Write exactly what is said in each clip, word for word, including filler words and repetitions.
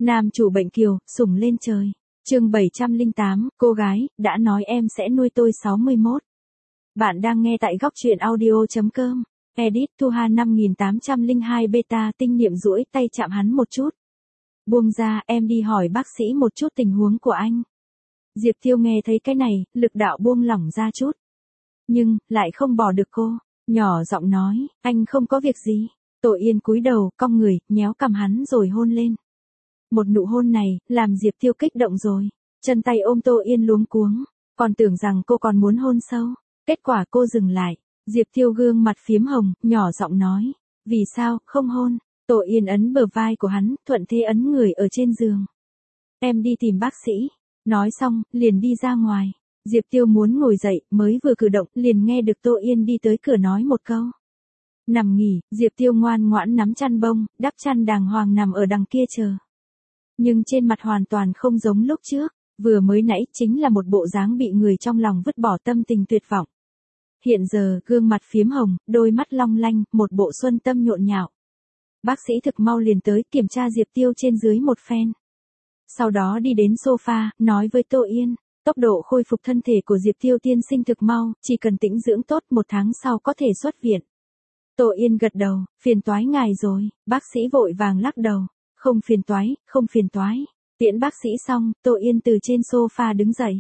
Nam chủ bệnh kiều, sủng lên trời. Chương bảy trăm lẻ tám, cô gái, đã nói em sẽ nuôi tôi sáu mươi mốt. Bạn đang nghe tại góc truyện audio chấm com. Edit Thu Hà năm nghìn tám trăm lẻ hai beta tinh niệm duỗi tay chạm hắn một chút. Buông ra, em đi hỏi bác sĩ một chút tình huống của anh. Diệp Tiêu nghe thấy cái này, lực đạo buông lỏng ra chút. Nhưng, lại không bỏ được cô. Nhỏ giọng nói, anh không có việc gì. Tổ Yên cúi đầu, cong người, nhéo cằm hắn rồi hôn lên. Một nụ hôn này, làm Diệp Tiêu kích động rồi. Chân tay ôm Tô Yên luống cuống. Còn tưởng rằng cô còn muốn hôn sâu. Kết quả cô dừng lại. Diệp Tiêu gương mặt phiếm hồng, nhỏ giọng nói. Vì sao, không hôn? Tô Yên ấn bờ vai của hắn, thuận thế ấn người ở trên giường. Em đi tìm bác sĩ. Nói xong, liền đi ra ngoài. Diệp Tiêu muốn ngồi dậy, mới vừa cử động, liền nghe được Tô Yên đi tới cửa nói một câu. Nằm nghỉ, Diệp Tiêu ngoan ngoãn nắm chăn bông, đắp chăn đàng hoàng nằm ở đằng kia chờ. Nhưng trên mặt hoàn toàn không giống lúc trước, vừa mới nãy chính là một bộ dáng bị người trong lòng vứt bỏ tâm tình tuyệt vọng. Hiện giờ, gương mặt phiếm hồng, đôi mắt long lanh, một bộ xuân tâm nhộn nhạo. Bác sĩ thực mau liền tới kiểm tra Diệp Tiêu trên dưới một phen. Sau đó đi đến sofa, nói với Tô Yên, tốc độ khôi phục thân thể của Diệp Tiêu tiên sinh thực mau, chỉ cần tĩnh dưỡng tốt một tháng sau có thể xuất viện. Tô Yên gật đầu, phiền toái ngài rồi, bác sĩ vội vàng lắc đầu, không phiền toái, không phiền toái. Tiễn bác sĩ xong, Tô Yên từ trên sofa đứng dậy.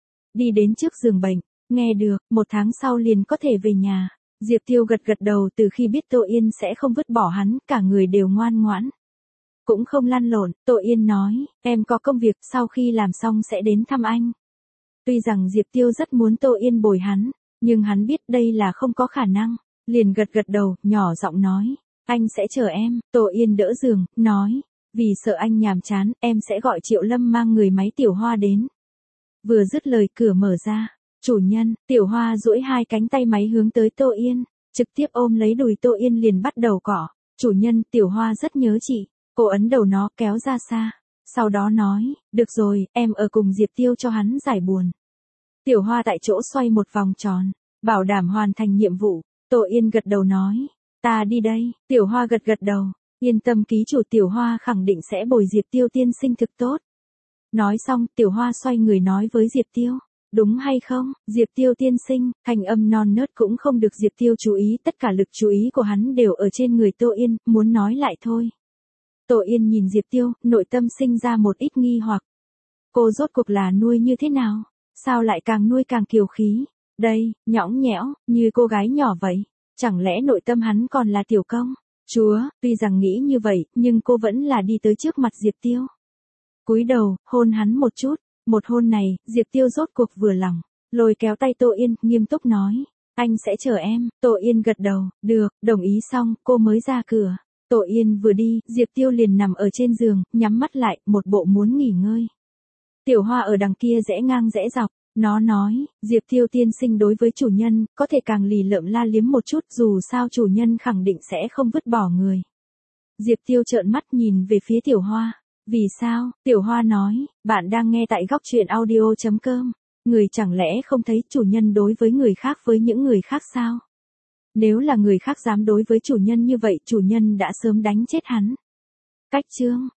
Đi đến trước giường bệnh, nghe được, một tháng sau liền có thể về nhà. Diệp Tiêu gật gật đầu từ khi biết Tô Yên sẽ không vứt bỏ hắn, cả người đều ngoan ngoãn. Cũng không lăn lộn, Tô Yên nói, em có công việc, sau khi làm xong sẽ đến thăm anh. Tuy rằng Diệp Tiêu rất muốn Tô Yên bồi hắn, nhưng hắn biết đây là không có khả năng, liền gật gật đầu, nhỏ giọng nói, anh sẽ chờ em. Tô Yên đỡ giường, nói, vì sợ anh nhàm chán, em sẽ gọi Triệu Lâm mang người máy Tiểu Hoa đến. Vừa dứt lời cửa mở ra, chủ nhân, Tiểu Hoa duỗi hai cánh tay máy hướng tới Tô Yên, trực tiếp ôm lấy đùi Tô Yên liền bắt đầu cọ. Chủ nhân, Tiểu Hoa rất nhớ chị. Cô ấn đầu nó kéo ra xa, sau đó nói, được rồi, em ở cùng Diệp Tiêu cho hắn giải buồn. Tiểu Hoa tại chỗ xoay một vòng tròn, bảo đảm hoàn thành nhiệm vụ. Tô Yên gật đầu nói, ta đi đây. Tiểu Hoa gật gật đầu, yên tâm ký chủ, Tiểu Hoa khẳng định sẽ bồi Diệp Tiêu tiên sinh thực tốt. Nói xong, Tiểu Hoa xoay người nói với Diệp Tiêu, đúng hay không, Diệp Tiêu tiên sinh, thanh âm non nớt cũng không được Diệp Tiêu chú ý, tất cả lực chú ý của hắn đều ở trên người Tô Yên, muốn nói lại thôi. Tô Yên nhìn Diệp Tiêu, nội tâm sinh ra một ít nghi hoặc. Cô rốt cuộc là nuôi như thế nào? Sao lại càng nuôi càng kiều khí? Đây, nhõng nhẽo, như cô gái nhỏ vậy. Chẳng lẽ nội tâm hắn còn là tiểu công? Chúa, tuy rằng nghĩ như vậy, nhưng cô vẫn là đi tới trước mặt Diệp Tiêu. Cúi đầu, hôn hắn một chút. Một hôn này, Diệp Tiêu rốt cuộc vừa lòng. Lôi kéo tay Tô Yên, nghiêm túc nói. Anh sẽ chờ em. Tô Yên gật đầu, được, đồng ý xong, cô mới ra cửa. Tô Yên vừa đi, Diệp Tiêu liền nằm ở trên giường, nhắm mắt lại, một bộ muốn nghỉ ngơi. Tiểu Hoa ở đằng kia rẽ ngang rẽ dọc, nó nói, Diệp Tiêu tiên sinh đối với chủ nhân, có thể càng lì lợm la liếm một chút, dù sao chủ nhân khẳng định sẽ không vứt bỏ người. Diệp Tiêu trợn mắt nhìn về phía Tiểu Hoa, vì sao? Tiểu Hoa nói, bạn đang nghe tại góc truyện audio chấm com, người chẳng lẽ không thấy chủ nhân đối với người khác với những người khác sao? Nếu là người khác dám đối với chủ nhân như vậy, chủ nhân đã sớm đánh chết hắn. Cách chương